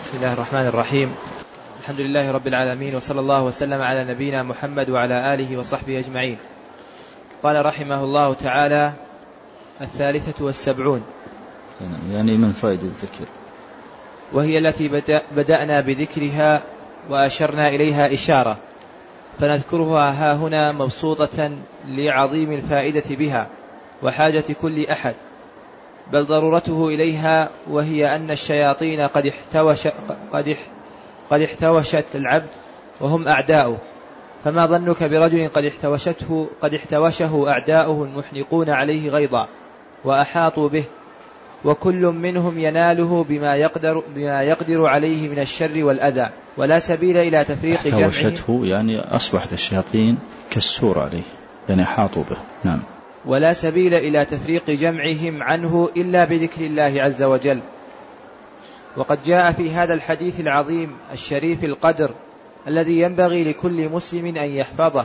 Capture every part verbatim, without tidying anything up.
بسم الله الرحمن الرحيم. الحمد لله رب العالمين، وصلى الله وسلم على نبينا محمد وعلى آله وصحبه أجمعين. قال رحمه الله تعالى: الثالثة والسبعون، يعني من فائدة الذكر، وهي التي بدأنا بذكرها وأشرنا إليها إشارة، فنذكرها ها هنا مبسوطة لعظيم الفائدة بها وحاجة كل أحد، بل ضرورته إليها، وهي أن الشياطين قد احتوش قد قد احتوشت العبد وهم أعداؤه. فما ظنك برجل قد احتوشته قد احتوشه أعداؤه المحنقون عليه غيظا وأحاطوا به، وكل منهم يناله بما يقدر بما يقدر عليه من الشر والأذى، ولا سبيل إلى تفريق جمعه. احتوشته يعني أصبحت الشياطين كالسور عليه، يعني أحاطوا به. نعم. ولا سبيل إلى تفريق جمعهم عنه إلا بذكر الله عز وجل. وقد جاء في هذا الحديث العظيم الشريف القدر الذي ينبغي لكل مسلم أن يحفظه،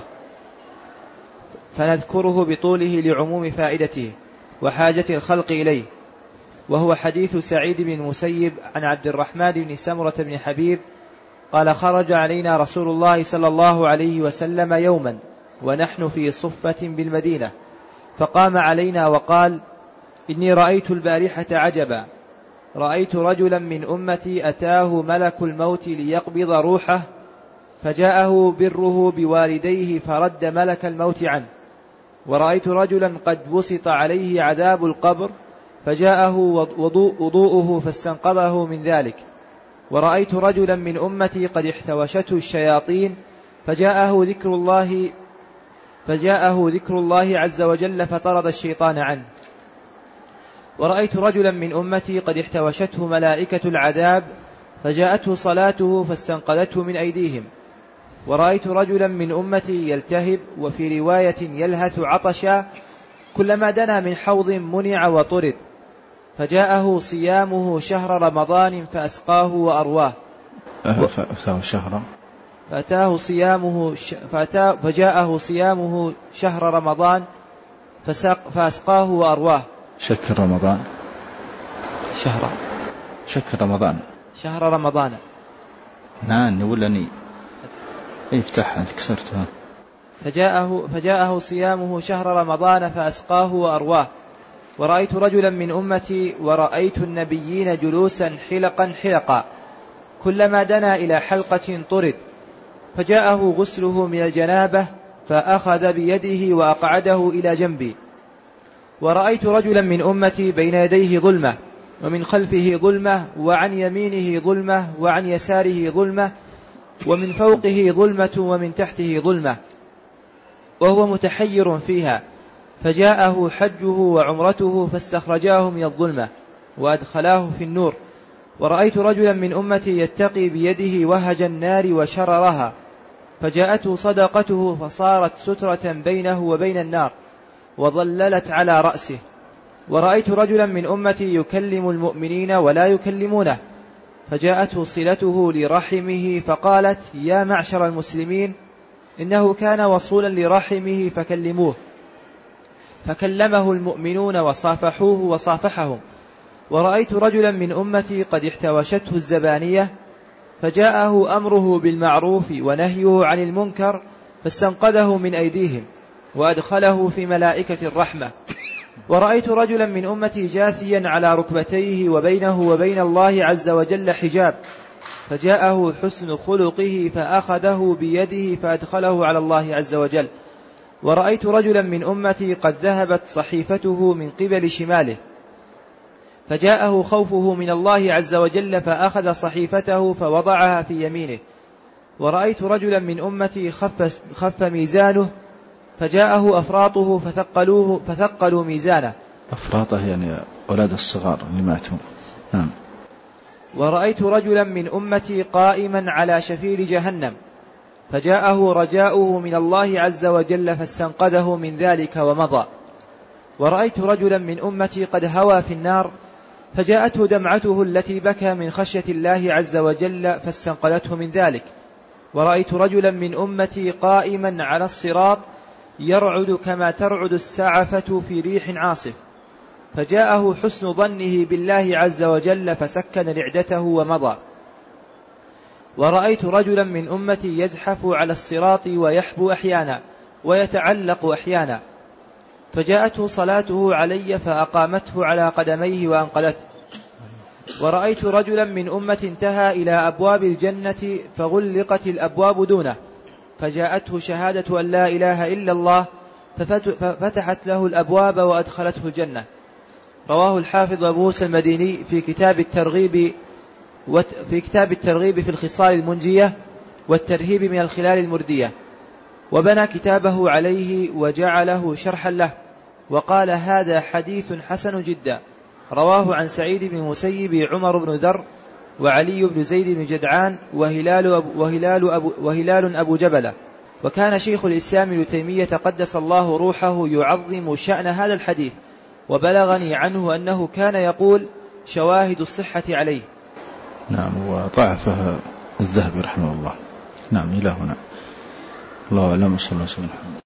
فنذكره بطوله لعموم فائدته وحاجة الخلق إليه، وهو حديث سعيد بن المسيب عن عبد الرحمن بن سمرة بن حبيب قال: خرج علينا رسول الله صلى الله عليه وسلم يوما ونحن في صفة بالمدينة، فقام علينا وقال: إني رأيت البارحة عجبا، رأيت رجلا من أمتي أتاه ملك الموت ليقبض روحه، فجاءه بره بوالديه فرد ملك الموت عنه، ورأيت رجلا قد بسط عليه عذاب القبر، فجاءه وضوءه فاستنقذه من ذلك، ورأيت رجلا من أمتي قد احتوشته الشياطين، فجاءه ذكر الله فجاءه ذكر الله عز وجل فطرد الشيطان عنه، ورأيت رجلا من أمتي قد احتوشته ملائكة العذاب، فجاءته صلاته فاستنقذته من أيديهم، ورأيت رجلا من أمتي يلتهب، وفي رواية يلهث عطشا، كلما دنا من حوض منع وطرد، فجاءه صيامه شهر رمضان فأسقاه وأرواه. فأتاه شهر فأتاه صيامه ش... فأتاه فجاءه صيامه شهر رمضان فسق... فأسقاه وأرواه. شكر رمضان شهر شكر رمضان شهر رمضان نعم ولا ني افتح أنت كسرتها. فجاءه فجاءه صيامه شهر رمضان فأسقاه وأرواه. ورأيت رجلا من أمتي ورأيت النبيين جلوسا حلقا حلقا، كلما دنا إلى حلقة طرد، فجاءه غسله من الجنابة فأخذ بيده وأقعده إلى جنبي. ورأيت رجلا من أمتي بين يديه ظلمة، ومن خلفه ظلمة، وعن يمينه ظلمة، وعن يساره ظلمة، ومن فوقه ظلمة، ومن تحته ظلمة، وهو متحير فيها، فجاءه حجه وعمرته فاستخرجاه من الظلمة وأدخلاه في النور. ورأيت رجلا من أمتي يتقي بيده وهج النار وشررها، فجاءته صدقته فصارت سترة بينه وبين النار وظللت على رأسه. ورأيت رجلا من أمتي يكلم المؤمنين ولا يكلمونه، فجاءته صلته لرحمه فقالت: يا معشر المسلمين، إنه كان وصولا لرحمه فكلموه، فكلمه المؤمنون وصافحوه وصافحهم. ورأيت رجلا من أمتي قد احتوشته الزبانية، فجاءه أمره بالمعروف ونهيه عن المنكر، فاستنقذه من أيديهم وأدخله في ملائكة الرحمة. ورأيت رجلا من أمتي جاثيا على ركبتيه وبينه وبين الله عز وجل حجاب، فجاءه حسن خلقه فأخذه بيده فأدخله على الله عز وجل. ورأيت رجلا من أمتي قد ذهبت صحيفته من قبل شماله، فجاءه خوفه من الله عز وجل فأخذ صحيفته فوضعها في يمينه. ورأيت رجلا من أمتي خف, خف ميزانه، فجاءه أفراطه فثقلوه فثقلوا ميزانه. أفراطه يعني أولاد الصغار اللي ماتوا. نعم. ورأيت رجلا من أمتي قائما على شفير جهنم، فجاءه رجاؤه من الله عز وجل فاستنقذه من ذلك ومضى. ورأيت رجلا من أمتي قد هوى في النار، فجاءته دمعته التي بكى من خشية الله عز وجل فاستنقذته من ذلك. ورأيت رجلا من أمتي قائما على الصراط يرعد كما ترعد السعفة في ريح عاصف، فجاءه حسن ظنه بالله عز وجل فسكن رعدته ومضى. ورأيت رجلا من أمتي يزحف على الصراط ويحبو أحيانا ويتعلق أحيانا، فجاءته صلاته علي فأقامته على قدميه وأنقلته. ورأيت رجلا من أمة انتهى إلى أبواب الجنة فغلقت الأبواب دونه، فجاءته شهادة أن لا إله إلا الله ففتحت له الأبواب وأدخلته الجنة. رواه الحافظ أبو موسى المديني في كتاب الترغيب في كتاب الترغيب في الخصال المنجية والترهيب من الخلال المردية، وبنى كتابه عليه وجعله شرحا له، وقال هذا حديث حسن جدا. رواه عن سعيد بن المسيب عمر بن ذر وعلي بن زيد بن جدعان وهلال أبو, وهلال أبو, وهلال أبو جبلة. وكان شيخ الإسلام ابن تيمية قدس الله روحه يعظم شأن هذا الحديث، وبلغني عنه أنه كان يقول شواهد الصحة عليه. نعم، وضعفها الذهبي رحمه الله. نعم، إلى هنا. الله أعلم. صلى الله عليه وسلم.